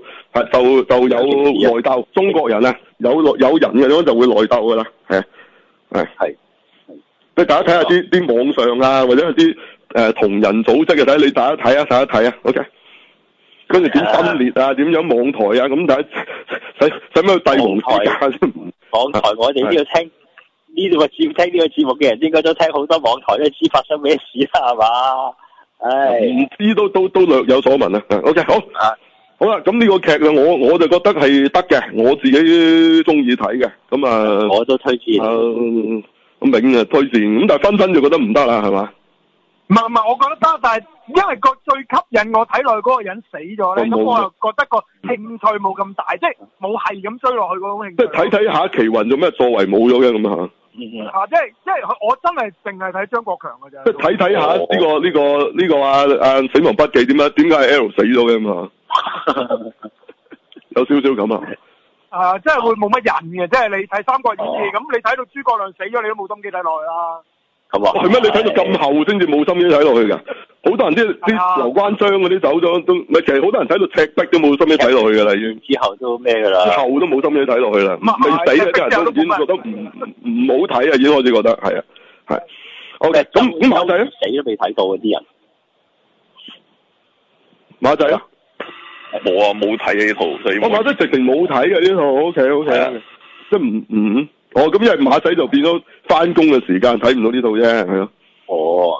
有內鬥。中國人啊，有人嘅地方就會內鬥㗎啦，係。即係大家睇下啲網上啊，或者係啲同人組織嘅睇，你大家睇啊 ，OK。跟住點分裂啊？點樣網台啊？咁大家使乜帝王之家先？網台我哋呢度聽呢個節目嘅人，應該都聽好多網台都知發生咩事啦，係嘛？唉，唔知都略有所聞啊。OK， 好啦，咁呢個劇啊，我就覺得係得嘅，我自己中意睇嘅。咁啊，我都推薦。咁永啊推薦，咁但係芬芬就覺得唔得啦，係嘛？唔係，我覺得得，但係因為個最吸引我睇落去嗰個人死咗咧，咁我又覺得個興趣冇咁大，即係冇係咁追落去嗰種興趣。即係睇下奇雲做咩作為冇咗嘅咁啊？即係我真係淨係睇張國強嘅啫。即係睇下呢個死亡筆記點解係 L 死咗嘅嘛？有少少咁啊。即係會冇乜癮嘅，即係你睇《三國演義》咁，你睇到諸葛亮死咗，你都冇心機睇落去啦。係咩？你睇到咁後先至冇心機睇落去㗎？好多人啲劉關張嗰啲走咗都，咪其實好多人睇到赤壁都冇心機睇落去㗎啦，已經。之後都咩㗎啦？之後都冇心機睇落去啦。未死嘅啲人都已經覺得唔好睇啊！已經開始覺得係啊，係。OK，咁馬仔死都未睇到嗰啲人。馬仔啊？ 冇啊，冇睇呢套，所以我馬仔直情冇睇嘅呢套 ，OK，即係唔咁因為馬仔就變咗翻工嘅時間睇唔到呢套啫，係咯。 哦，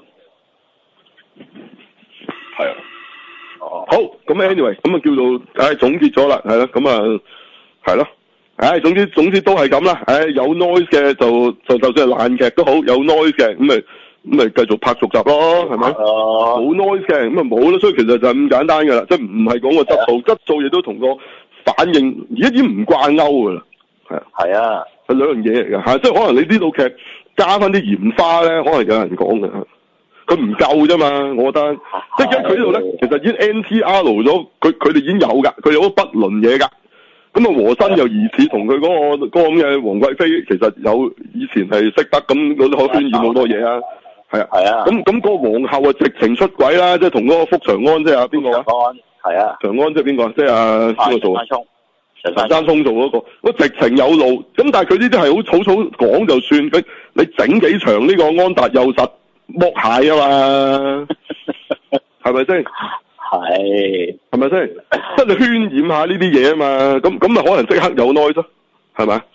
係啊。好，咁 anyway， 咁啊叫做總結咗啦，係咯，咁啊係咯，總之都係咁啦，有 noise 嘅就算係爛劇都好，有 noise 嘅咁咪繼續拍續集咯，係咪？冇 noise 嘅咁啊冇咯，所以其實就係咁簡單噶啦，即係唔係講個質素亦都同個反應而家已經唔掛鈎噶啦，係啊，係兩樣嘢嚟噶，即係可能你呢套劇加翻啲鹽花咧，可能有人講嘅。佢唔夠啫嘛，我覺得，即係佢呢度咧，其實已經 NTR 咗，佢哋已經有㗎，佢有不倫嘢㗎。咁啊，和珅又疑似同佢嗰個咁嘅皇貴妃，其實有以前係識得，咁嗰啲可渲染好多嘢啊。係啊。咁嗰個皇后啊，直情出軌啦，即係同嗰個福長安即係邊個啊？長安係啊。長安即係邊個？即係邊個做啊？陳山聰做嗰個，直情有路。咁但係佢呢啲係好草草講就算，你整幾場呢個安達幼實。剝蟹啊嘛，係咪先？係咪先？即係渲染下呢啲嘢啊嘛，咁咪可能即刻有 noise 咯，係咪？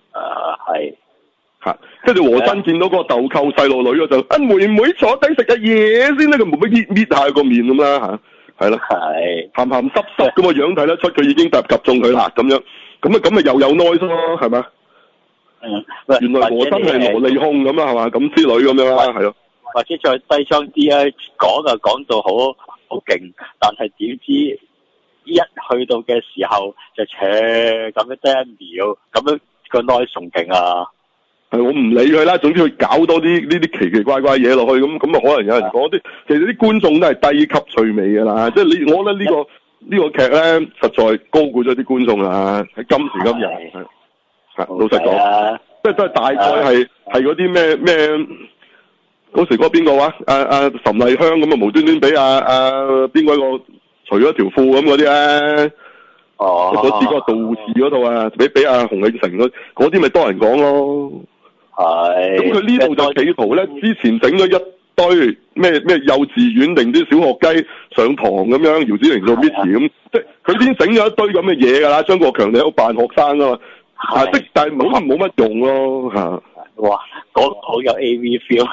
跟住和珅見到個豆蔻細路女嗰就，妹妹坐低食嘅嘢先啦，佢冇乜搣下個面咁啦吓，係咯，鹹鹹濕濕咁個樣睇得出佢已經及中佢啦，咁樣，咁咪又有 noise 咯，係咪？原來和珅係蘿莉控咁啊，係嘛？咁之類咁樣啦，係咯。 或者再低裝啲啊，講到好勁，但係點知一去到嘅時候就咁樣得一秒，咁樣個 noise 仲勁啊！係我唔理佢啦，總之佢搞多啲呢啲奇奇怪怪嘢落去，咁啊可能有人講啲，其實啲觀眾都係低級趣味㗎啦，即係我覺得呢個劇咧實在高估咗啲觀眾啦，喺今時今日老實講，即係都係大概係嗰啲咩。嗰時嗰個邊個話？岑麗香咁啊，無端端俾邊個除咗條褲咁嗰啲咧？嗰次嗰個道士嗰度啊，俾洪永城嗰啲咪多人講咯。係。咁佢呢度就企圖咧，之前整咗一堆咩幼稚園定啲小學雞上堂咁樣，姚子羚做 Miss 咁，即係佢已經整咗一堆咁嘅嘢㗎啦。張國強你喺度扮學生啊嘛，但係冇乜用咯嚇。哇！好有 AV feel。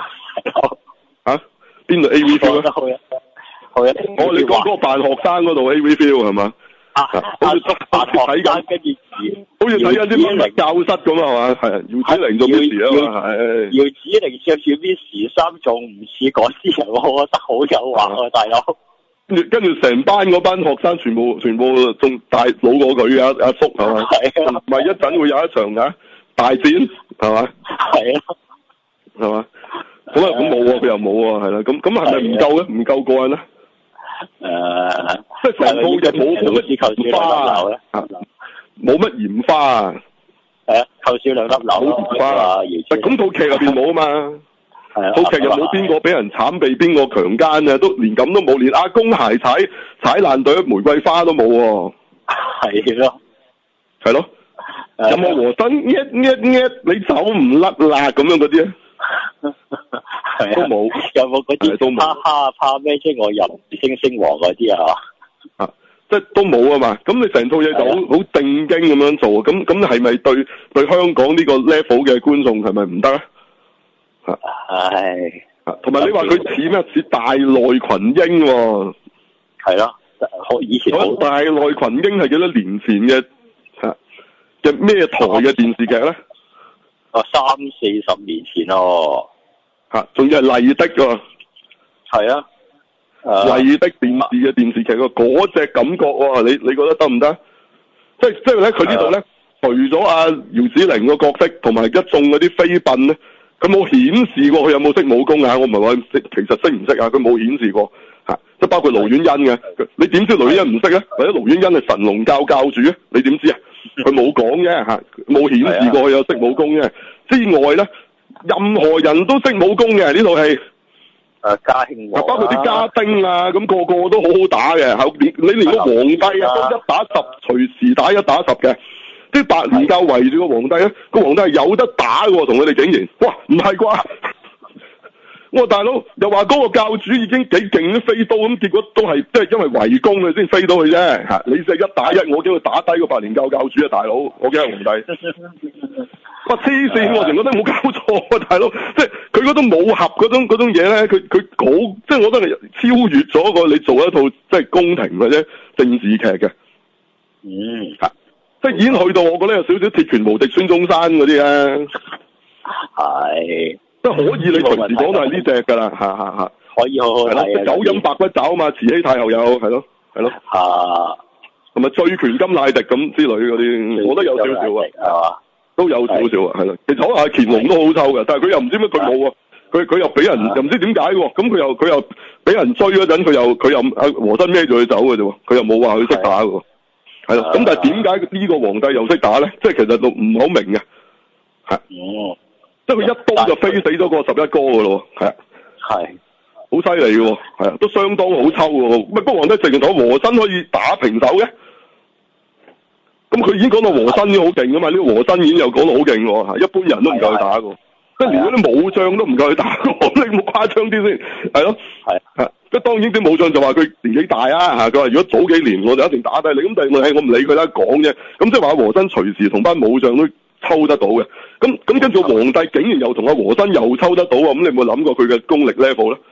邊度 AV feel 啊？好啊！你講嗰個扮學生嗰度 AV feel 係嘛？好似睇緊，好似睇緊啲乜教室咁啊嘛？係姚子羚做 Miss 啊嘛？係姚子羚着住 Miss 衫，仲唔似嗰啲人？我覺得好誘惑啊，大佬！跟住成班嗰班學生全部仲大老過佢阿叔係嘛？係啊！咪一陣會有一場㗎大戰係嘛？係啊！係嘛？好啊，咁冇喎，佢又冇喎，係啦，咁係咪唔夠咧？唔夠過癮咧？即係成套嘢冇乜鹽花咧，冇乜鹽花啊！係啊，扣少兩粒柳冇鹽花啊！咁套劇入邊冇啊嘛，套劇又冇邊個俾人慘被邊個強姦啊，都連咁都冇，連阿公鞋踩爛隊玫瑰花都冇喎。係咯，係咯，有冇和珅你走唔甩啦咁樣嗰啲啊？都冇，有冇嗰啲哈哈怕咩啫？我入星王嗰啲啊，即係都冇啊嘛。咁你成套嘢就好正經咁樣做，咁係咪對香港呢個 level 嘅觀眾係咪唔得咧？係，同埋你話佢似咩？似大內群英喎，係咯，以前大內群英係幾多年前嘅咩台嘅電視劇咧？30-40年前咯。仲要係麗的喎，係啊，麗的電視嘅電視劇嗰隻感覺喎，你覺得得唔得？即係咧，佢呢度咧，除咗姚子羚個角色同埋一眾嗰啲妃嬪咧，佢冇顯示過佢有冇識武功啊？我唔係話其實識唔識啊？佢冇顯示過即係包括盧婉欣嘅，你點知盧婉欣唔識咧？或者盧婉欣係神龍教教主啊？你點知啊？佢冇講啫冇顯示過佢有識武功嘅之外咧。任何人都識武功嘅呢套戲，家興王，包括啲家丁啊，咁個個都好好打嘅。你連個皇帝啊都1打10，隨時打1打10嘅。啲白蓮教圍住個皇帝咧，個皇帝係有得打嘅喎，同佢哋竟然，哇，唔係啩？ 我話大佬又話嗰個教主已經幾勁飛刀咁，結果都係即係因為圍攻佢先飛到佢啫嚇。你就1打1，我叫佢打低個白蓮教教主啊，大佬，我驚係皇帝。哇黐線！我成覺得冇搞錯啊，大佬，即係佢嗰種武俠嗰種嘢咧，佢好即係我覺得係超越咗個你做一套即係宮廷或者政治劇嘅。即係已經去到我覺得有少少鐵拳無敵孫中山嗰啲咧。係。即係可以，你隨時講都係呢隻㗎啦，嚇。可以好好睇啊！九陰白骨爪啊嘛，慈禧太后有，係咯。同埋醉拳金乃迪咁之類嗰啲，我覺得有少少啊。係嘛？都有少少啊，係咯。其實可能係乾隆都好抽嘅，但係佢又唔知乜佢冇啊。佢又俾人又唔知點解喎。咁佢又俾人追嗰陣，佢又阿和珅孭住佢走嘅啫喎。佢又冇話佢識打嘅喎。係咯。咁但係點解呢個皇帝又識打咧？即係其實都唔係好明嘅。係。即係佢一刀就飛死咗個11哥嘅咯。係啊。係。好犀利嘅喎。係啊，都相當好抽嘅喎。不過皇帝直情同和珅可以打平手嘅。咁佢已經講到和珅已經好勁㗎嘛？呢個和珅已經又講到好勁喎，一般人都唔夠佢打嘅，即係連嗰啲武將都唔夠佢打嘅，你冇誇張啲先，係咯，係，即係當然啲武將就話佢年紀大啊嚇，佢話如果早幾年我就一定打低你，咁但係我唔理佢啦，講啫，咁即係話和珅隨時同班武將都抽得到嘅，咁跟住皇帝竟然又同阿和珅又抽得到啊，咁你有冇諗過佢嘅功力 level 咧？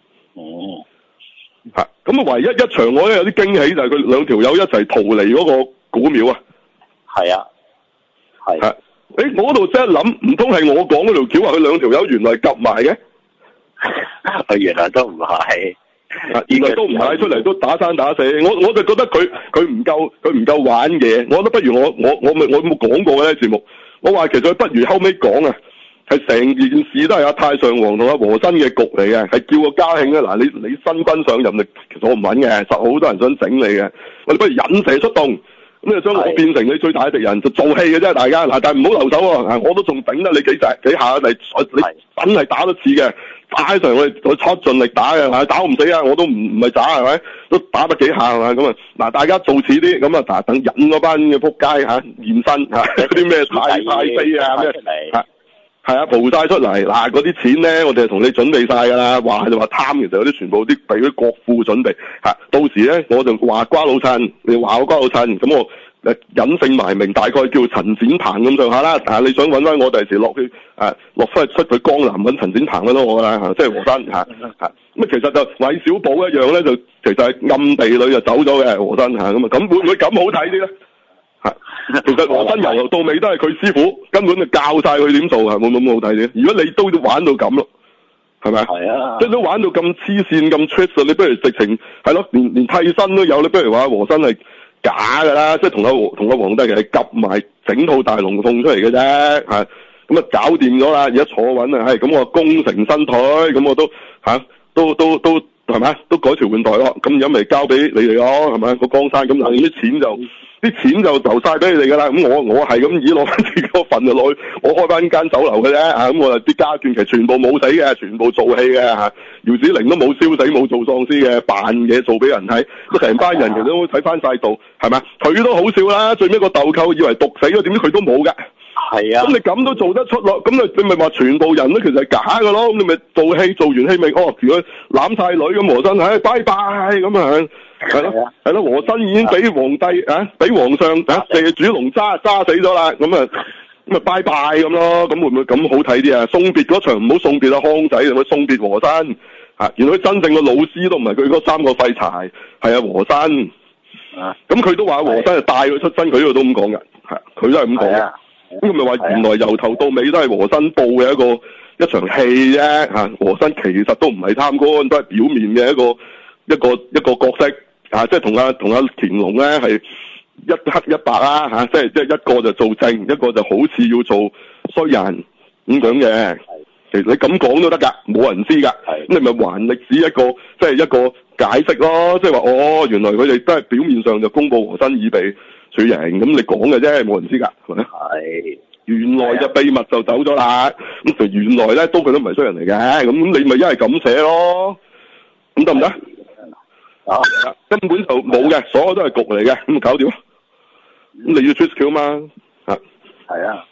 係，咁唯一一場我咧有啲驚喜就係佢兩條友一齊逃離嗰個古廟啊！係啊，係。我嗰度即係諗，唔通係我講嗰條橋話佢兩條友原來夾埋嘅？原來都唔係，原來都唔係，出嚟都打生打死。我就覺得佢唔夠玩嘅。我覺得不如我冇講過嘅節目。我話其實佢不如後尾講啊，係成件事都係阿太上皇同阿和珅嘅局嚟嘅，係叫個嘉慶啊嗱，你新軍上任，其實我唔穩嘅，實好多人想整你嘅。我哋不如引蛇出洞。咁就將我變成你最大嘅敵人，就做戲嘅啫，大家嗱，但係唔好留手喎，我都仲頂得你幾下，你真係打得似嘅，打起上去我出盡力打嘅，打唔死啊，我都唔係渣係咪？都打得幾下係咪？咁啊嗱，大家做似啲咁啊，嗱等引嗰班嘅仆街嚇現身嚇，嗰啲咩太妃啊咩嚇。係啊，蒲晒出嚟嗱，嗰啲錢咧，我哋係同你準備晒噶啦。話就話貪，其實有啲全部啲俾啲國庫準備吓。到時咧，我就話瓜老襯，你話我瓜老襯，咁我隱姓埋名，大概叫陳展鵬咁上下啦。啊，你想搵翻我第時落去落翻出去江南搵陳展鵬嘅咯，我啦即係和珅吓。咁其實就韋小寶一樣咧，就其實係暗地裏就走咗嘅和珅吓。咁會唔會咁好睇啲咧？其實和珅由頭到尾都係佢師傅，根本就教晒佢點做，係冇咁好睇嘅。如果你都玩到咁咯，係咪？係啊，即係都玩到咁黐線咁 trick， 你不如直情係咯，連替身都有，你不如話和珅係假噶啦，即係同阿皇帝係夾埋整套大龍鳳出嚟嘅啫，係咁啊搞掂咗啦，而家坐穩啊，係咁我功成身退，咁我都都係咪？都改朝換代咯，咁而家咪交俾你哋咯，係咪？個江山咁嗱，啲錢就留晒俾你哋噶啦，咁我係咁以攞翻自己個份就攞去，我開翻間酒樓嘅啫，咁我啲家眷其實全部冇死嘅，全部做戲嘅嚇，姚子羚都冇燒死，冇做喪屍嘅，扮嘢做俾人睇，咁成班人其實都睇翻晒度，係咪？佢都好笑啦，最尾個豆蔻以為毒死咗，點知佢都冇噶。係啊，咁你咁都做得出咯？咁你咪話全部人都其實係假嘅咯？咁你咪做戲做完戲咪如果攬晒女咁和珅，拜拜咁啊，係咯，和珅已經俾皇帝俾皇上借住龍揸死咗啦，咁啊拜拜咁咯，咁會唔會咁好睇啲啊？送別嗰場唔好送別阿康仔，咪送別和珅原來佢真正嘅老師都唔係佢嗰3個廢柴，係阿和珅咁佢都話和珅係帶佢出身，佢呢度都咁講嘅，佢都係咁講。咁佢咪話原來由頭到尾都係和珅報嘅一場戲啫，和珅其實都唔係貪官，都係表面嘅一個角色即係同阿乾隆咧係一黑一白啦即係一個就做正，一個就好似要做衰人咁樣嘅。其實你咁講都得㗎，冇人知㗎。咁你咪還歷史一個解釋咯，即係話原來佢哋都係表面上就公佈和珅已被處刑，咁你講嘅啫，冇人知㗎，係咪？係。原來就秘密就走咗啦，咁原來咧佢都唔係衰人嚟嘅，咁你咪一係咁寫咯，咁得唔得？根本就冇嘅，所有都係局嚟嘅，咁搞掂。咁你要 twist 橋嘛？係啊。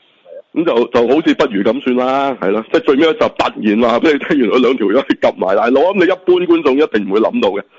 咁就好似不如咁算啦，係咯，即係最尾一集突然話俾你聽，原來兩條友係夾埋大佬，咁你一般觀眾一定唔會諗到嘅，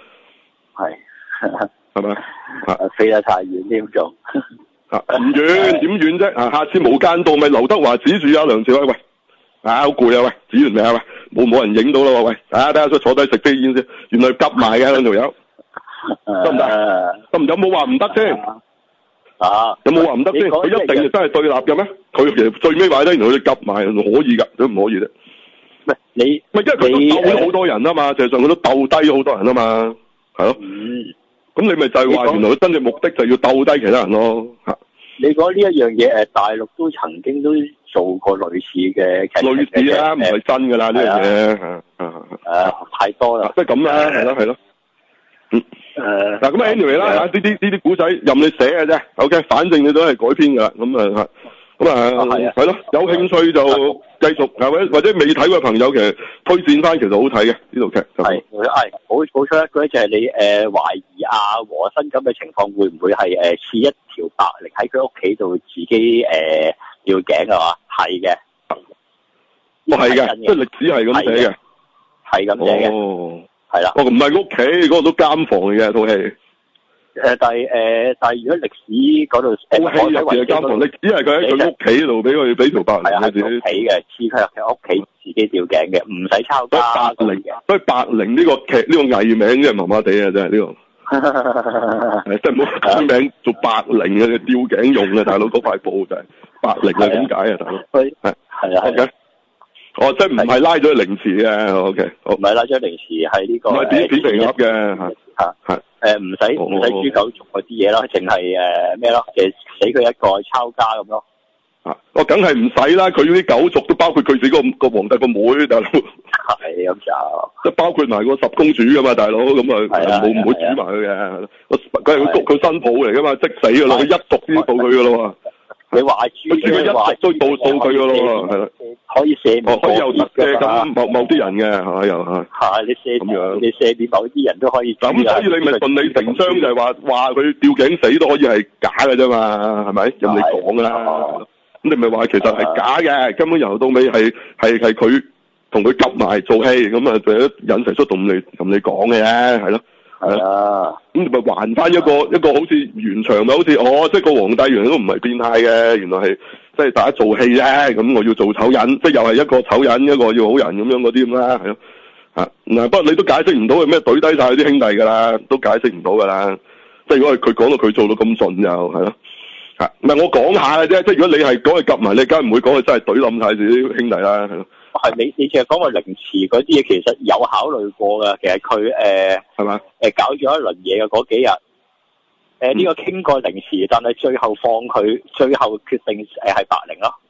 係咪？ 飛得太遠添仲， 唔遠點遠啫？下次無間道咪劉德華指住阿梁朝偉，喂，好攰啊，喂，指完未啊？喂，冇人影到啦，喂，等下坐低食飛煙先，原來夾埋嘅兩條友，得唔得？得唔得？有冇話唔得先？有冇話唔得先？佢一定係真係對立嘅咩？佢其實最尾話咧，原來佢夾埋，可以㗎，都唔可以啫。 唔係你， 因為佢都鬥咗好多人啊嘛，實際上佢都鬥低好多人啊嘛，係咯。咁你咪就係話，原來佢真正目的就要鬥低其他人咯。 你講呢一樣嘢，大陸都曾經都做過類似嘅劇情嘅， 類似啦，唔係真㗎啦呢樣嘢。 太多啦。 即係咁啦，係咯。嗱咁 anyway 啦，呢啲古仔任你寫嘅啫 ，OK， 反正你都係改編㗎啦，係咯，有興趣就繼續，或者未睇過嘅朋友其實推薦翻，其實好睇嘅呢套劇。 補充一句就係你懷疑阿和珅咁嘅情況會唔會係刺一條白翎喺佢屋企度自己吊頸嘅話，係嘅， 係嘅，即係歷史係咁寫嘅， 係咁寫嘅，係啦。 唔係屋企嗰個都監房嚟嘅套戲。 但係如果歷史嗰度套戲入邊嘅監房，歷史係佢喺佢屋企度俾條白翎嘅自己。屋企嘅，刺佢入佢屋企自己吊頸嘅，唔使抄家。白翎嘅，所以白翎呢個劇呢個藝名真係麻麻地啊！真係呢個，真係唔好改名做白翎嘅吊頸用嘅大佬，嗰塊布就係白翎啊！點解啊，大佬？係啊。哦，即係唔係拉咗凌遲嘅 ，OK， 唔係拉咗凌遲，係呢個。唔係片皮鴨嘅， 唔使豬狗族嗰啲嘢咯，淨係咩咯？其實死佢一個抄家咁咯。 梗係唔使啦，佢嗰啲狗族都包括佢自己個皇帝個妹，大佬。 係咁就。即係包括埋個十公主噶嘛，大佬咁啊，唔會煮埋佢嘅。佢係佢新抱嚟噶嘛，即死噶啦，佢一族先報佢噶咯。 你話豬， 佢一族都報佢噶咯，係啦。 可以赦免， 可以有特嘅咁某啲人嘅係又係。 你赦咁樣，你赦免某啲人都可以。 咁所以你咪順理成章就係話佢吊頸死都可以係假嘅啫嘛，係咪？任你講噶啦。咁你咪話其實係假嘅，根本由到尾係佢同佢夾埋做戲，咁啊，就引蛇出洞同你講嘅啫，係咯。係啊。咁你咪還翻一個好似原場咪好似即係個皇帝原來都唔係變態嘅，原來係。即係大家做戲咧，咁我要做醜人，即係又係一個醜人，一個要好人咁樣嗰啲咁啦，係咯，嗱，不過你都解釋唔到係咩懟低晒啲兄弟噶啦，都解釋唔到噶啦，即係如果係佢講到佢做到咁盡就係咯，唔係我講下嘅啫，即係如果你係講佢夾埋，你梗係唔會講佢真係懟冧晒自己兄弟啦，係咯。 係你淨係講個凌遲嗰啲嘢，其實有考慮過噶，其實佢係嘛搞咗一輪嘢嘅嗰幾日。呢個傾過凌遲，但係最後放佢，最後決定係白翎咯。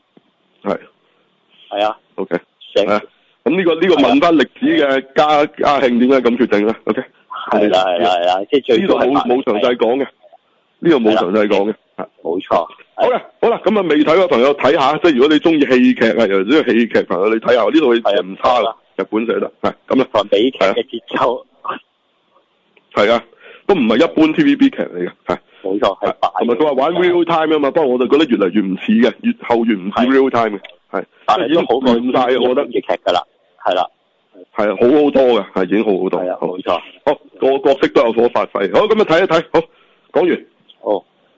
係啊。OK。咁呢個問翻歷史嘅嘉慶點解咁決定咧 ？OK。係啦，即係最。呢度冇詳細講嘅，呢度冇詳細講嘅。冇錯。 好啦，咁啊未睇嘅朋友睇下，即係如果你中意戲劇啊，尤其是戲劇朋友，你睇下呢度係唔差啦，日本寫得係咁啦。 同美劇嘅節奏。 係啊。都唔係一般 TVB 劇嚟嘅，係冇錯，係同埋佢話玩 real time 啊嘛，不過我就覺得越嚟越唔似嘅，越後越唔似 real time 嘅，係，但係已經好過晒，我覺得粵劇噶啦，係啦，係啊，好好多嘅，係已經好好多， 係啊，冇錯， 好個角色都有所發揮，好咁啊睇一睇，好講完。